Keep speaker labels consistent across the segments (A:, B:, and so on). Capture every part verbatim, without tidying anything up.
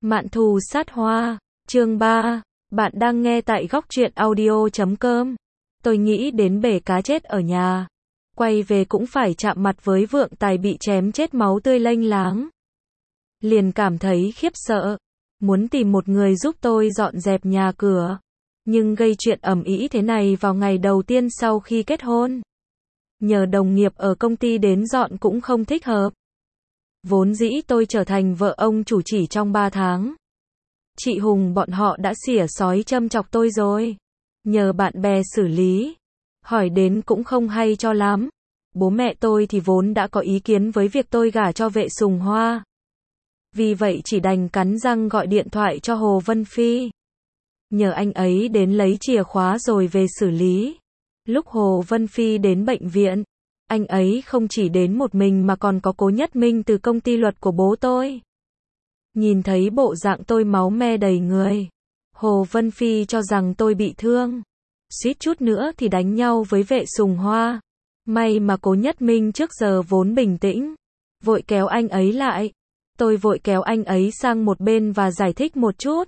A: Mạn thù sát hoa, chương ba. Bạn đang nghe tại góc truyện audio chấm com. Tôi nghĩ đến bể cá chết ở nhà. Quay về cũng phải chạm mặt với Vượng Tài bị chém chết máu tươi lênh láng. Liền cảm thấy khiếp sợ. Muốn tìm một người giúp tôi dọn dẹp nhà cửa. Nhưng gây chuyện ầm ĩ thế này vào ngày đầu tiên sau khi kết hôn. Nhờ đồng nghiệp ở công ty đến dọn cũng không thích hợp. Vốn dĩ tôi trở thành vợ ông chủ chỉ trong ba tháng. Chị Hùng bọn họ đã xỉa xói châm chọc tôi rồi. Nhờ bạn bè xử lý. Hỏi đến cũng không hay cho lắm. Bố mẹ tôi thì vốn đã có ý kiến với việc tôi gả cho Vệ Sùng Hoa. Vì vậy chỉ đành cắn răng gọi điện thoại cho Hồ Vân Phi. Nhờ anh ấy đến lấy chìa khóa rồi về xử lý. Lúc Hồ Vân Phi đến bệnh viện, anh ấy không chỉ đến một mình mà còn có Cố Nhất Minh từ công ty luật của bố tôi. Nhìn thấy bộ dạng tôi máu me đầy người, Hồ Vân Phi cho rằng tôi bị thương. Suýt chút nữa thì đánh nhau với Vệ Sùng Hoa. May mà Cố Nhất Minh trước giờ vốn bình tĩnh, vội kéo anh ấy lại. Tôi vội kéo anh ấy sang một bên và giải thích một chút.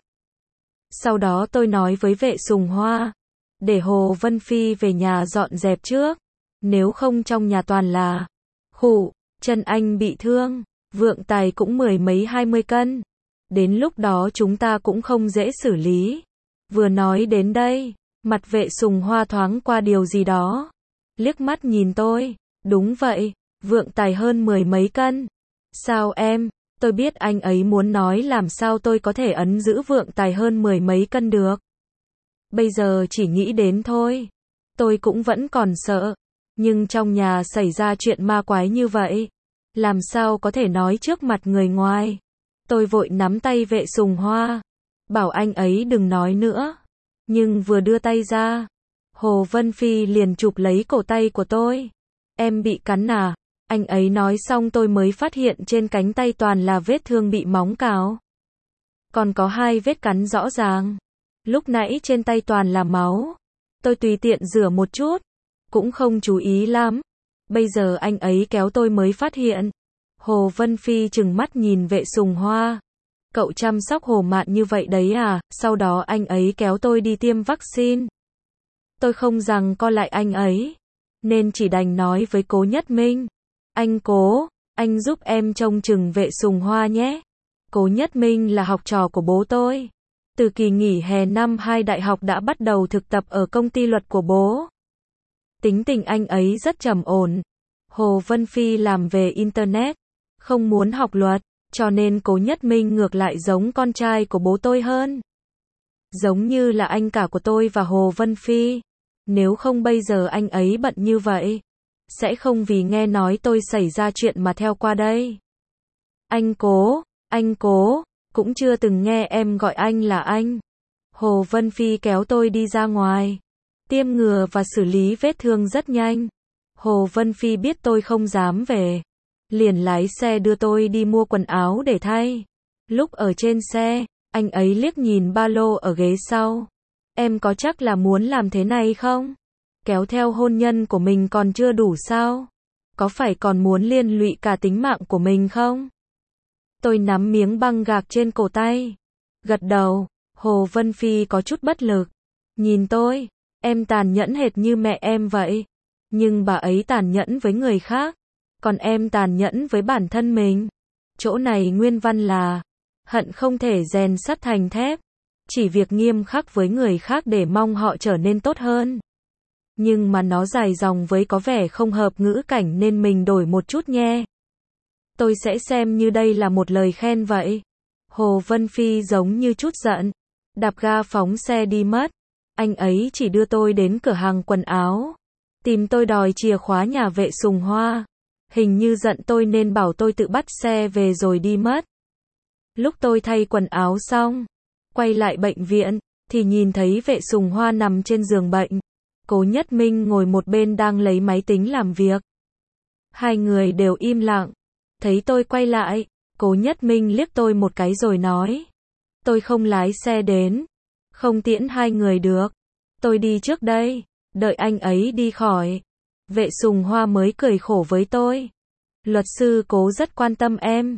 A: Sau đó tôi nói với Vệ Sùng Hoa, để Hồ Vân Phi về nhà dọn dẹp trước. Nếu không trong nhà toàn là khụ, chân anh bị thương, Vượng Tài cũng mười mấy hai mươi cân. Đến lúc đó chúng ta cũng không dễ xử lý. Vừa nói đến đây, mặt Vệ Sùng Hoa thoáng qua điều gì đó. Liếc mắt nhìn tôi, đúng vậy, Vượng Tài hơn mười mấy cân. Sao em, tôi biết anh ấy muốn nói làm sao tôi có thể ấn giữ Vượng Tài hơn mười mấy cân được. Bây giờ chỉ nghĩ đến thôi. Tôi cũng vẫn còn sợ. Nhưng trong nhà xảy ra chuyện ma quái như vậy, làm sao có thể nói trước mặt người ngoài. Tôi vội nắm tay Vệ Sùng Hoa, bảo anh ấy đừng nói nữa. Nhưng vừa đưa tay ra, Hồ Vân Phi liền chụp lấy cổ tay của tôi. Em bị cắn à? Anh ấy nói xong tôi mới phát hiện trên cánh tay toàn là vết thương bị móng cào. Còn có hai vết cắn rõ ràng. Lúc nãy trên tay toàn là máu. Tôi tùy tiện rửa một chút, cũng không chú ý lắm. Bây giờ anh ấy kéo tôi mới phát hiện. Hồ Vân Phi trừng mắt nhìn Vệ Sùng Hoa. Cậu chăm sóc Hồ Mạn như vậy đấy à? Sau đó anh ấy kéo tôi đi tiêm vaccine. Tôi không rằng co lại anh ấy, nên chỉ đành nói với Cố Nhất Minh. Anh Cố, anh giúp em trông chừng Vệ Sùng Hoa nhé. Cố Nhất Minh là học trò của bố tôi. Từ kỳ nghỉ hè năm hai đại học đã bắt đầu thực tập ở công ty luật của bố. Tính tình anh ấy rất trầm ổn. Hồ Vân Phi làm về Internet, không muốn học luật, cho nên Cố Nhất Minh ngược lại giống con trai của bố tôi hơn. Giống như là anh cả của tôi và Hồ Vân Phi. Nếu không bây giờ anh ấy bận như vậy, sẽ không vì nghe nói tôi xảy ra chuyện mà theo qua đây. Anh Cố, anh Cố, cũng chưa từng nghe em gọi anh là anh. Hồ Vân Phi kéo tôi đi ra ngoài. Tiêm ngừa và xử lý vết thương rất nhanh. Hồ Vân Phi biết tôi không dám về, liền lái xe đưa tôi đi mua quần áo để thay. Lúc ở trên xe, anh ấy liếc nhìn ba lô ở ghế sau. Em có chắc là muốn làm thế này không? Kéo theo hôn nhân của mình còn chưa đủ sao? Có phải còn muốn liên lụy cả tính mạng của mình không? Tôi nắm miếng băng gạc trên cổ tay. Gật đầu. Hồ Vân Phi có chút bất lực. Nhìn tôi, em tàn nhẫn hệt như mẹ em vậy. Nhưng bà ấy tàn nhẫn với người khác. Còn em tàn nhẫn với bản thân mình. Chỗ này nguyên văn là hận không thể rèn sắt thành thép. Chỉ việc nghiêm khắc với người khác để mong họ trở nên tốt hơn. Nhưng mà nó dài dòng với có vẻ không hợp ngữ cảnh nên mình đổi một chút nhé. Tôi sẽ xem như đây là một lời khen vậy. Hồ Vân Phi giống như chút giận. Đạp ga phóng xe đi mất. Anh ấy chỉ đưa tôi đến cửa hàng quần áo. Tìm tôi đòi chìa khóa nhà Vệ Sùng Hoa. Hình như giận tôi nên bảo tôi tự bắt xe về rồi đi mất. Lúc tôi thay quần áo xong, quay lại bệnh viện, thì nhìn thấy Vệ Sùng Hoa nằm trên giường bệnh. Cố Nhất Minh ngồi một bên đang lấy máy tính làm việc. Hai người đều im lặng. Thấy tôi quay lại, Cố Nhất Minh liếc tôi một cái rồi nói. Tôi không lái xe đến. Không tiễn hai người được. Tôi đi trước đây. Đợi anh ấy đi khỏi. Vệ Sùng Hoa mới cười khổ với tôi. Luật sư Cố rất quan tâm em.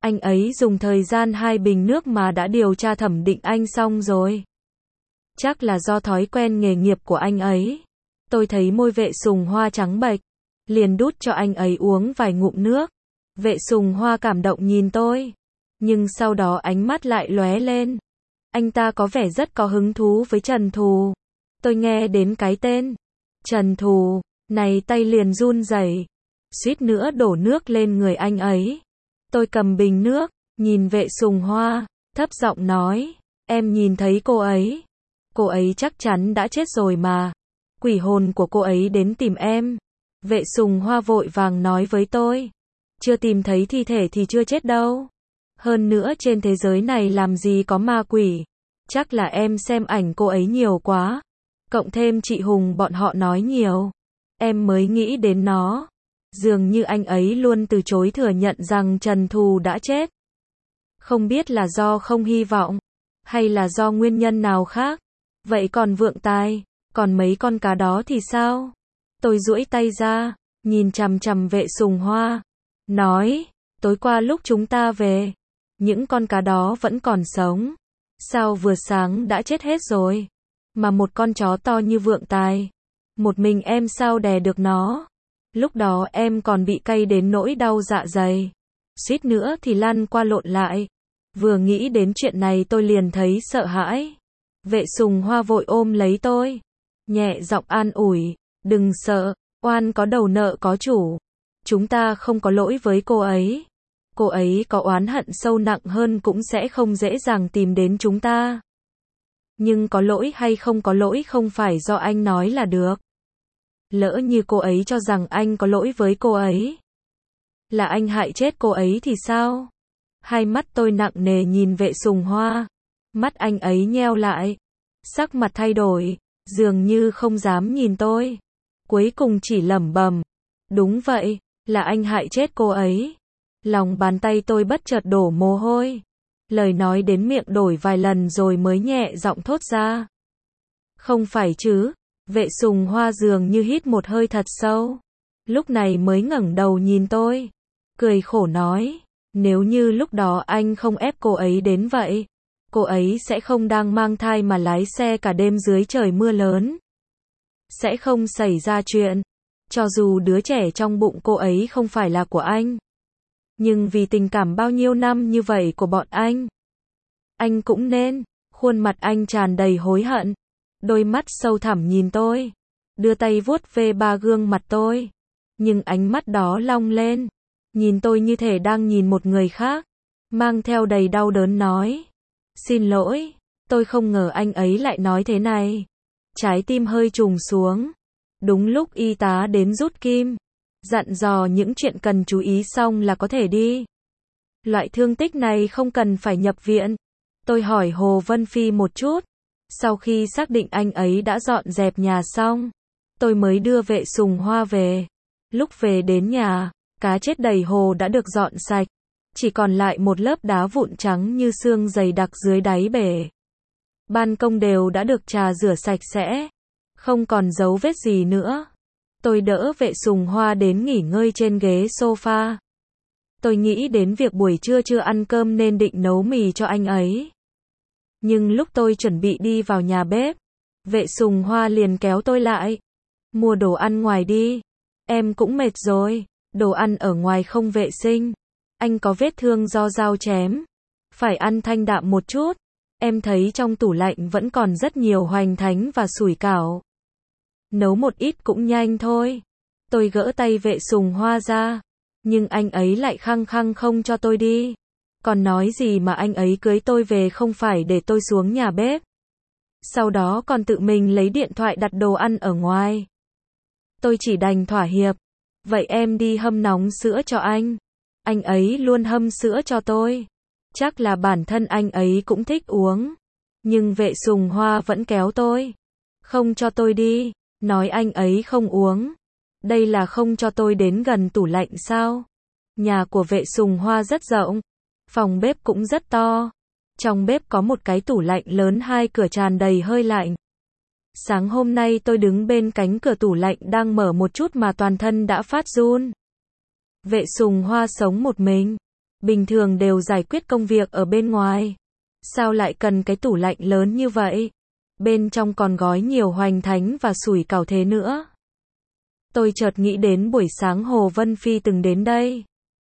A: Anh ấy dùng thời gian hai bình nước mà đã điều tra thẩm định anh xong rồi. Chắc là do thói quen nghề nghiệp của anh ấy. Tôi thấy môi Vệ Sùng Hoa trắng bệch, liền đút cho anh ấy uống vài ngụm nước. Vệ Sùng Hoa cảm động nhìn tôi, nhưng sau đó ánh mắt lại lóe lên. Anh ta có vẻ rất có hứng thú với Trần Thù. Tôi nghe đến cái tên Trần Thù này tay liền run rẩy, suýt nữa đổ nước lên người anh ấy. Tôi cầm bình nước, nhìn Vệ Sùng Hoa, thấp giọng nói, em nhìn thấy cô ấy. Cô ấy chắc chắn đã chết rồi mà. Quỷ hồn của cô ấy đến tìm em. Vệ Sùng Hoa vội vàng nói với tôi, chưa tìm thấy thi thể thì chưa chết đâu. Hơn nữa trên thế giới này làm gì có ma quỷ. Chắc là em xem ảnh cô ấy nhiều quá. Cộng thêm chị Hùng bọn họ nói nhiều, em mới nghĩ đến nó. Dường như anh ấy luôn từ chối thừa nhận rằng Trần Thù đã chết. Không biết là do không hy vọng, hay là do nguyên nhân nào khác. Vậy còn Vượng Tài, còn mấy con cá đó thì sao? Tôi duỗi tay ra, nhìn chằm chằm Vệ Sùng Hoa, nói, tối qua lúc chúng ta về, những con cá đó vẫn còn sống. Sao vừa sáng đã chết hết rồi? Mà một con chó to như Vượng Tài, một mình em sao đè được nó? Lúc đó em còn bị cay đến nỗi đau dạ dày, suýt nữa thì lăn qua lộn lại. Vừa nghĩ đến chuyện này tôi liền thấy sợ hãi. Vệ Sùng Hoa vội ôm lấy tôi, nhẹ giọng an ủi, đừng sợ, oan có đầu nợ có chủ. Chúng ta không có lỗi với cô ấy. Cô ấy có oán hận sâu nặng hơn cũng sẽ không dễ dàng tìm đến chúng ta. Nhưng có lỗi hay không có lỗi không phải do anh nói là được. Lỡ như cô ấy cho rằng anh có lỗi với cô ấy, là anh hại chết cô ấy thì sao? Hai mắt tôi nặng nề nhìn Vệ Sùng Hoa. Mắt anh ấy nheo lại, sắc mặt thay đổi, dường như không dám nhìn tôi. Cuối cùng chỉ lẩm bẩm, đúng vậy, là anh hại chết cô ấy. Lòng bàn tay tôi bất chợt đổ mồ hôi. Lời nói đến miệng đổi vài lần rồi mới nhẹ giọng thốt ra. Không phải chứ? Vệ Sùng Hoa dường như hít một hơi thật sâu. Lúc này mới ngẩng đầu nhìn tôi, cười khổ nói, nếu như lúc đó anh không ép cô ấy đến vậy, cô ấy sẽ không đang mang thai mà lái xe cả đêm dưới trời mưa lớn. Sẽ không xảy ra chuyện. Cho dù đứa trẻ trong bụng cô ấy không phải là của anh, nhưng vì tình cảm bao nhiêu năm như vậy của bọn anh, anh cũng nên. Khuôn mặt anh tràn đầy hối hận, đôi mắt sâu thẳm nhìn tôi, đưa tay vuốt ve ba gương mặt tôi. Nhưng ánh mắt đó long lên, nhìn tôi như thể đang nhìn một người khác, mang theo đầy đau đớn nói, xin lỗi, tôi không ngờ anh ấy lại nói thế này. Trái tim hơi trùng xuống. Đúng lúc y tá đến rút kim, dặn dò những chuyện cần chú ý xong là có thể đi. Loại thương tích này không cần phải nhập viện. Tôi hỏi Hồ Vân Phi một chút. Sau khi xác định anh ấy đã dọn dẹp nhà xong, tôi mới đưa Vệ Sùng Hoa về. Lúc về đến nhà, cá chết đầy hồ đã được dọn sạch, chỉ còn lại một lớp đá vụn trắng như xương dày đặc dưới đáy bể. Ban công đều đã được trà rửa sạch sẽ, không còn dấu vết gì nữa. Tôi đỡ Vệ Sùng Hoa đến nghỉ ngơi trên ghế sofa. Tôi nghĩ đến việc buổi trưa chưa ăn cơm nên định nấu mì cho anh ấy. Nhưng lúc tôi chuẩn bị đi vào nhà bếp, Vệ Sùng Hoa liền kéo tôi lại. Mua đồ ăn ngoài đi. Em cũng mệt rồi. Đồ ăn ở ngoài không vệ sinh. Anh có vết thương do dao chém. Phải ăn thanh đạm một chút. Em thấy trong tủ lạnh vẫn còn rất nhiều hoành thánh và sủi cảo. Nấu một ít cũng nhanh thôi. Tôi gỡ tay Vệ Sùng Hoa ra. Nhưng anh ấy lại khăng khăng không cho tôi đi. Còn nói gì mà anh ấy cưới tôi về không phải để tôi xuống nhà bếp. Sau đó còn tự mình lấy điện thoại đặt đồ ăn ở ngoài. Tôi chỉ đành thỏa hiệp. Vậy em đi hâm nóng sữa cho anh. Anh ấy luôn hâm sữa cho tôi. Chắc là bản thân anh ấy cũng thích uống. Nhưng Vệ Sùng Hoa vẫn kéo tôi. Không cho tôi đi. Nói anh ấy không uống. Đây là không cho tôi đến gần tủ lạnh sao? Nhà của Vệ Sùng Hoa rất rộng. Phòng bếp cũng rất to. Trong bếp có một cái tủ lạnh lớn, hai cửa tràn đầy hơi lạnh. Sáng hôm nay tôi đứng bên cánh cửa tủ lạnh đang mở một chút mà toàn thân đã phát run. Vệ Sùng Hoa sống một mình. Bình thường đều giải quyết công việc ở bên ngoài. Sao lại cần cái tủ lạnh lớn như vậy? Bên trong còn gói nhiều hoành thánh và sủi cảo thế nữa. Tôi chợt nghĩ đến buổi sáng Hồ Vân Phi từng đến đây.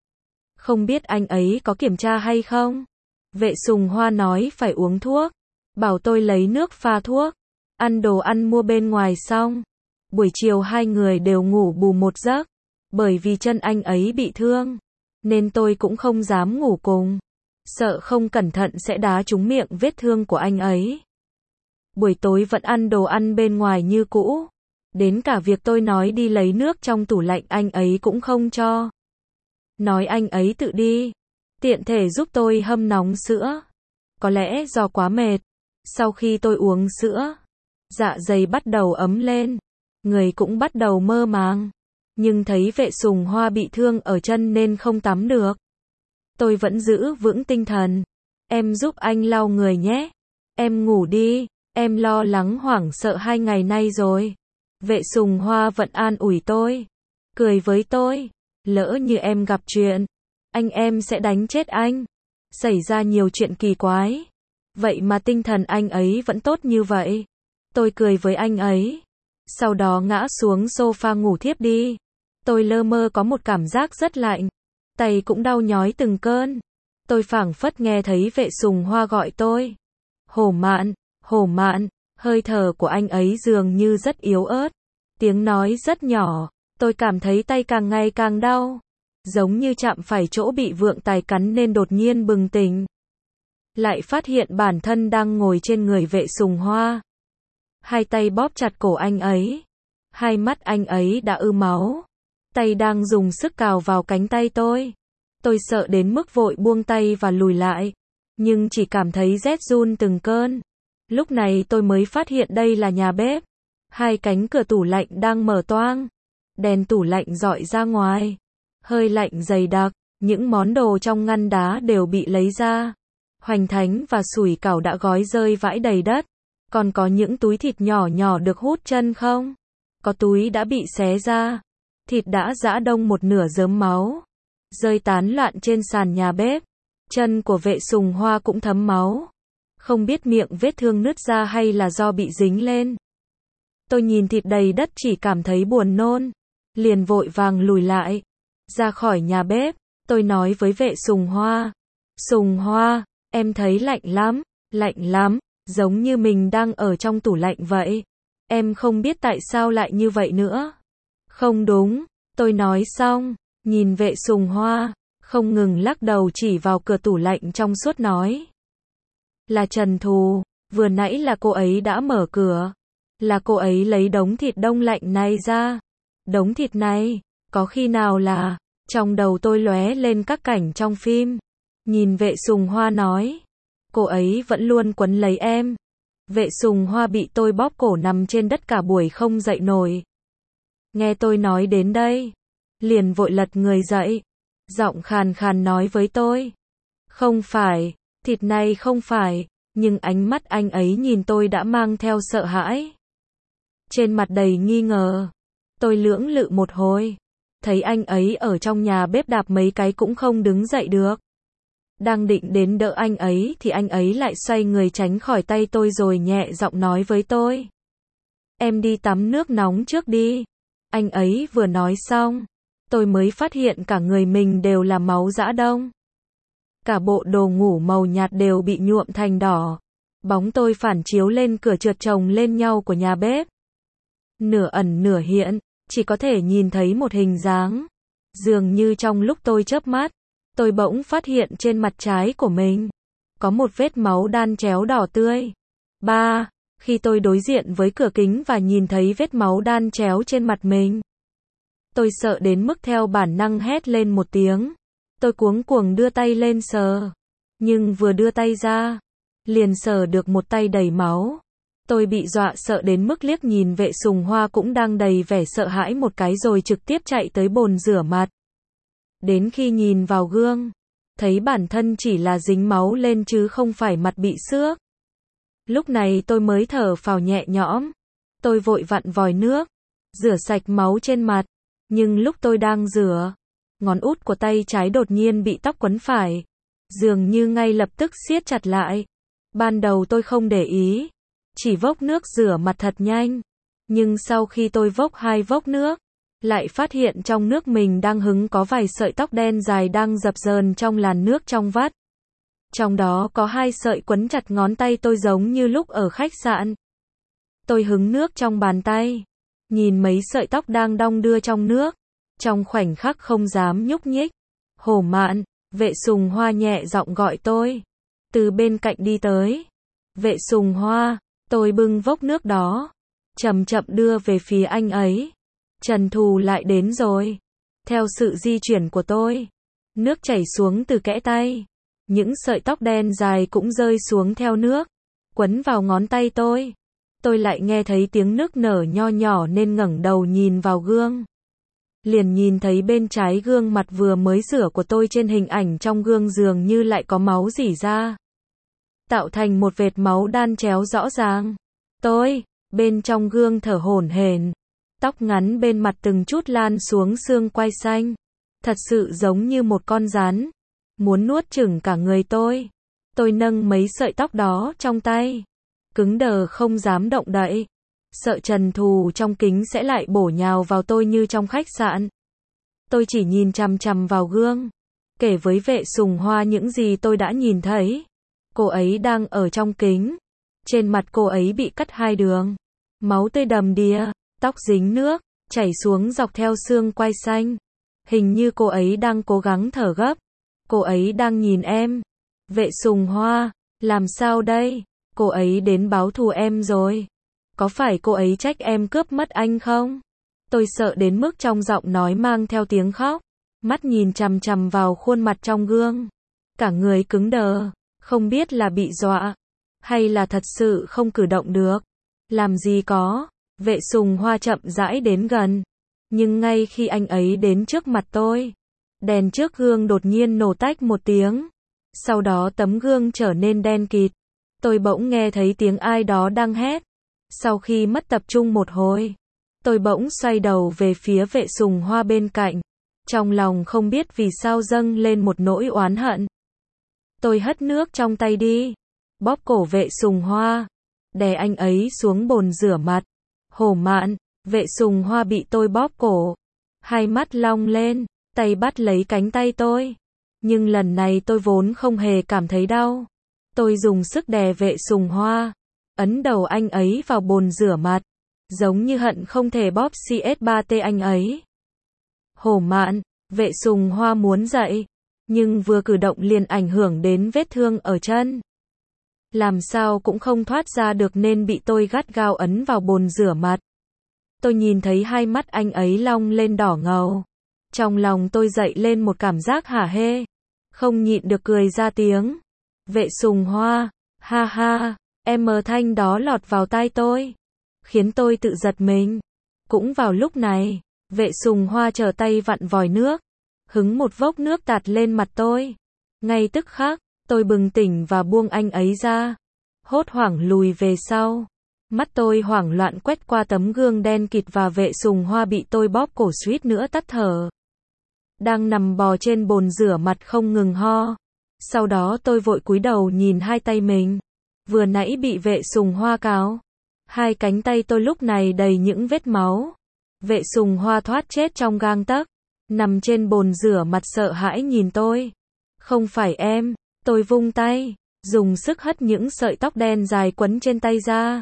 A: Không biết anh ấy có kiểm tra hay không? Vệ Sùng Hoa nói phải uống thuốc. Bảo tôi lấy nước pha thuốc. Ăn đồ ăn mua bên ngoài xong. Buổi chiều hai người đều ngủ bù một giấc. Bởi vì chân anh ấy bị thương. Nên tôi cũng không dám ngủ cùng. Sợ không cẩn thận sẽ đá trúng miệng vết thương của anh ấy. Buổi tối vẫn ăn đồ ăn bên ngoài như cũ. Đến cả việc tôi nói đi lấy nước trong tủ lạnh anh ấy cũng không cho. Nói anh ấy tự đi. Tiện thể giúp tôi hâm nóng sữa. Có lẽ do quá mệt. Sau khi tôi uống sữa, dạ dày bắt đầu ấm lên. Người cũng bắt đầu mơ màng. Nhưng thấy Vệ Sùng Hoa bị thương ở chân nên không tắm được. Tôi vẫn giữ vững tinh thần. Em giúp anh lau người nhé. Em ngủ đi. Em lo lắng hoảng sợ hai ngày nay rồi. Vệ Sùng Hoa vẫn an ủi tôi. Cười với tôi. Lỡ như em gặp chuyện, anh em sẽ đánh chết anh. Xảy ra nhiều chuyện kỳ quái. Vậy mà tinh thần anh ấy vẫn tốt như vậy. Tôi cười với anh ấy. Sau đó ngã xuống sofa ngủ thiếp đi. Tôi lơ mơ có một cảm giác rất lạnh. Tay cũng đau nhói từng cơn. Tôi phảng phất nghe thấy Vệ Sùng Hoa gọi tôi. Hổ Mạn, Hổ Mạn, hơi thở của anh ấy dường như rất yếu ớt. Tiếng nói rất nhỏ. Tôi cảm thấy tay càng ngày càng đau. Giống như chạm phải chỗ bị vượng tài cắn nên đột nhiên bừng tỉnh. Lại phát hiện bản thân đang ngồi trên người Vệ Sùng Hoa. Hai tay bóp chặt cổ anh ấy. Hai mắt anh ấy đã ứ máu. Tay đang dùng sức cào vào cánh tay tôi. Tôi sợ đến mức vội buông tay và lùi lại. Nhưng chỉ cảm thấy rét run từng cơn. Lúc này tôi mới phát hiện đây là nhà bếp. Hai cánh cửa tủ lạnh đang mở toang. Đèn tủ lạnh rọi ra ngoài. Hơi lạnh dày đặc. Những món đồ trong ngăn đá đều bị lấy ra. Hoành thánh và sủi cảo đã gói rơi vãi đầy đất. Còn có những túi thịt nhỏ nhỏ được hút chân không? Có túi đã bị xé ra. Thịt đã giã đông một nửa rớm máu. Rơi tán loạn trên sàn nhà bếp. Chân của Vệ Sùng Hoa cũng thấm máu. Không biết miệng vết thương nứt ra hay là do bị dính lên. Tôi nhìn thịt đầy đất chỉ cảm thấy buồn nôn. Liền vội vàng lùi lại. Ra khỏi nhà bếp. Tôi nói với Vệ Sùng Hoa. Sùng Hoa, em thấy lạnh lắm. Lạnh lắm. Giống như mình đang ở trong tủ lạnh vậy. Em không biết tại sao lại như vậy nữa. Không đúng. Tôi nói xong. Nhìn Vệ Sùng Hoa. Không ngừng lắc đầu chỉ vào cửa tủ lạnh trong suốt nói. Là Trần Thù. Vừa nãy là cô ấy đã mở cửa. Là cô ấy lấy đống thịt đông lạnh này ra. Đống thịt này. Có khi nào là. Trong đầu tôi lóe lên các cảnh trong phim. Nhìn Vệ Sùng Hoa nói. Cô ấy vẫn luôn quấn lấy em. Vệ Sùng Hoa bị tôi bóp cổ nằm trên đất cả buổi không dậy nổi. Nghe tôi nói đến đây. Liền vội lật người dậy. Giọng khàn khàn nói với tôi. Không phải. Thịt này không phải. Nhưng ánh mắt anh ấy nhìn tôi đã mang theo sợ hãi. Trên mặt đầy nghi ngờ. Tôi lưỡng lự một hồi. Thấy anh ấy ở trong nhà bếp đạp mấy cái cũng không đứng dậy được. Đang định đến đỡ anh ấy thì anh ấy lại xoay người tránh khỏi tay tôi rồi nhẹ giọng nói với tôi. Em đi tắm nước nóng trước đi. Anh ấy vừa nói xong. Tôi mới phát hiện cả người mình đều là máu giã đông. Cả bộ đồ ngủ màu nhạt đều bị nhuộm thành đỏ. Bóng tôi phản chiếu lên cửa trượt chồng lên nhau của nhà bếp. Nửa ẩn nửa hiện, chỉ có thể nhìn thấy một hình dáng. Dường như trong lúc tôi chớp mắt, tôi bỗng phát hiện trên mặt trái của mình có một vết máu đan chéo đỏ tươi. Ba, khi tôi đối diện với cửa kính và nhìn thấy vết máu đan chéo trên mặt mình, tôi sợ đến mức theo bản năng hét lên một tiếng. Tôi cuống cuồng đưa tay lên sờ, nhưng vừa đưa tay ra, liền sờ được một tay đầy máu. Tôi bị dọa sợ đến mức liếc nhìn Vệ Sùng Hoa cũng đang đầy vẻ sợ hãi một cái rồi trực tiếp chạy tới bồn rửa mặt. Đến khi nhìn vào gương, thấy bản thân chỉ là dính máu lên chứ không phải mặt bị xước. Lúc này tôi mới thở phào nhẹ nhõm. Tôi vội vặn vòi nước, rửa sạch máu trên mặt. Nhưng lúc tôi đang rửa, ngón út của tay trái đột nhiên bị tóc quấn phải. Dường như ngay lập tức siết chặt lại. Ban đầu tôi không để ý. Chỉ vốc nước rửa mặt thật nhanh. Nhưng sau khi tôi vốc hai vốc nước, lại phát hiện trong nước mình đang hứng có vài sợi tóc đen dài đang dập dờn trong làn nước trong vắt. Trong đó có hai sợi quấn chặt ngón tay tôi giống như lúc ở khách sạn. Tôi hứng nước trong bàn tay. Nhìn mấy sợi tóc đang đong đưa trong nước. Trong khoảnh khắc không dám nhúc nhích. Hổ Mạn, Vệ Sùng Hoa nhẹ giọng gọi tôi. Từ bên cạnh đi tới. Vệ Sùng Hoa, tôi bưng vốc nước đó. Chậm chậm đưa về phía anh ấy. Trần Thù lại đến rồi. Theo sự di chuyển của tôi. Nước chảy xuống từ kẽ tay. Những sợi tóc đen dài cũng rơi xuống theo nước. Quấn vào ngón tay tôi. Tôi lại nghe thấy tiếng nức nở nho nhỏ nên ngẩng đầu nhìn vào gương. Liền nhìn thấy bên trái gương mặt vừa mới rửa của tôi trên hình ảnh trong gương dường như lại có máu rỉ ra. Tạo thành một vệt máu đan chéo rõ ràng. Tôi, bên trong gương thở hổn hển. Tóc ngắn bên mặt từng chút lan xuống xương quai xanh. Thật sự giống như một con rắn. Muốn nuốt chửng cả người tôi. Tôi nâng mấy sợi tóc đó trong tay. Cứng đờ không dám động đậy. Sợ Trần Thù trong kính sẽ lại bổ nhào vào tôi như trong khách sạn. Tôi chỉ nhìn chằm chằm vào gương. Kể với Vệ Sùng Hoa những gì tôi đã nhìn thấy. Cô ấy đang ở trong kính. Trên mặt cô ấy bị cắt hai đường. Máu tươi đầm đìa. Tóc dính nước. Chảy xuống dọc theo xương quai xanh. Hình như cô ấy đang cố gắng thở gấp. Cô ấy đang nhìn em. Vệ Sùng Hoa. Làm sao đây? Cô ấy đến báo thù em rồi. Có phải cô ấy trách em cướp mất anh không? Tôi sợ đến mức trong giọng nói mang theo tiếng khóc. Mắt nhìn chằm chằm vào khuôn mặt trong gương. Cả người cứng đờ. Không biết là bị dọa. Hay là thật sự không cử động được. Làm gì có. Vệ Sùng Hoa chậm rãi đến gần. Nhưng ngay khi anh ấy đến trước mặt tôi. Đèn trước gương đột nhiên nổ tách một tiếng. Sau đó tấm gương trở nên đen kịt. Tôi bỗng nghe thấy tiếng ai đó đang hét. Sau khi mất tập trung một hồi, tôi bỗng xoay đầu về phía Vệ Sùng Hoa bên cạnh. Trong lòng không biết vì sao dâng lên một nỗi oán hận. Tôi hất nước trong tay đi. Bóp cổ Vệ Sùng Hoa. Đè anh ấy xuống bồn rửa mặt. Hổ Mạn, Vệ Sùng Hoa bị tôi bóp cổ. Hai mắt long lên, tay bắt lấy cánh tay tôi. Nhưng lần này tôi vốn không hề cảm thấy đau. Tôi dùng sức đè Vệ Sùng Hoa. Ấn đầu anh ấy vào bồn rửa mặt. Giống như hận không thể bóp xê ét ba tê anh ấy. Hổ Mạn, Vệ Sùng Hoa muốn dậy. Nhưng vừa cử động liền ảnh hưởng đến vết thương ở chân. Làm sao cũng không thoát ra được nên bị tôi gắt gao ấn vào bồn rửa mặt. Tôi nhìn thấy hai mắt anh ấy long lên đỏ ngầu. Trong lòng tôi dậy lên một cảm giác hả hê. Không nhịn được cười ra tiếng. Vệ Sùng Hoa, ha ha, em mờ thanh đó lọt vào tai tôi. Khiến tôi tự giật mình. Cũng vào lúc này, Vệ Sùng Hoa trở tay vặn vòi nước. Hứng một vốc nước tạt lên mặt tôi. Ngay tức khắc, tôi bừng tỉnh và buông anh ấy ra. Hốt hoảng lùi về sau. Mắt tôi hoảng loạn quét qua tấm gương đen kịt và Vệ Sùng Hoa bị tôi bóp cổ suýt nữa tắt thở. Đang nằm bò trên bồn rửa mặt không ngừng ho. Sau đó tôi vội cúi đầu nhìn hai tay mình. Vừa nãy bị Vệ Sùng Hoa cào. Hai cánh tay tôi lúc này đầy những vết máu. Vệ Sùng Hoa thoát chết trong gang tấc. Nằm trên bồn rửa mặt sợ hãi nhìn tôi. Không phải em. Tôi vung tay. Dùng sức hất những sợi tóc đen dài quấn trên tay ra.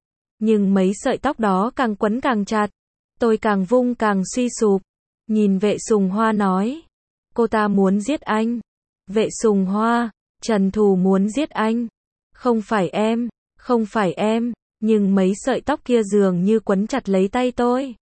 A: Nhưng mấy sợi tóc đó càng quấn càng chặt. Tôi càng vung càng suy sụp. Nhìn Vệ Sùng Hoa nói. Cô ta muốn giết anh. Vệ Sùng Hoa, Trần Thù muốn giết anh. Không phải em, không phải em. Nhưng mấy sợi tóc kia dường như quấn chặt lấy tay tôi.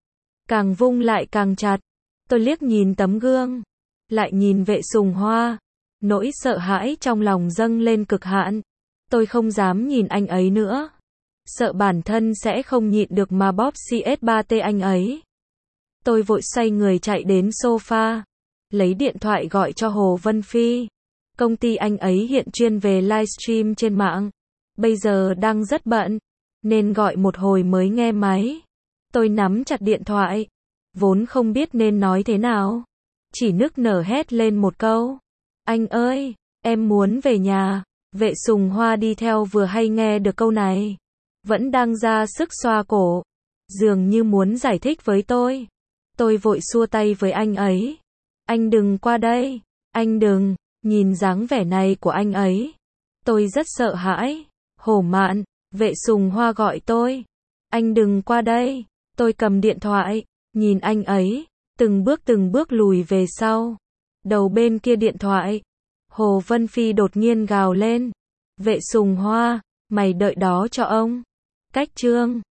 A: Càng vung lại càng chặt. Tôi liếc nhìn tấm gương. Lại nhìn Vệ Sùng Hoa. Nỗi sợ hãi trong lòng dâng lên cực hạn. Tôi không dám nhìn anh ấy nữa. Sợ bản thân sẽ không nhịn được mà bóp xê ét ba tê anh ấy. Tôi vội xoay người chạy đến sofa. Lấy điện thoại gọi cho Hồ Vân Phi. Công ty anh ấy hiện chuyên về livestream trên mạng. Bây giờ đang rất bận. Nên gọi một hồi mới nghe máy. Tôi nắm chặt điện thoại. Vốn không biết nên nói thế nào. chỉ nức nở hét lên một câu. Anh ơi, em muốn về nhà. Vệ Sùng Hoa đi theo vừa hay nghe được câu này. Vẫn đang ra sức xoa cổ. Dường như muốn giải thích với tôi. Tôi vội xua tay với anh ấy. Anh đừng qua đây. Anh đừng. Nhìn dáng vẻ này của anh ấy. Tôi rất sợ hãi. Hổ Mạn, Vệ Sùng Hoa gọi tôi. Anh đừng qua đây. Tôi cầm điện thoại. Nhìn anh ấy. Từng bước từng bước lùi về sau. Đầu bên kia điện thoại. Hồ Vân Phi đột nhiên gào lên. Vệ Sùng Hoa, mày đợi đó cho ông. Cách chương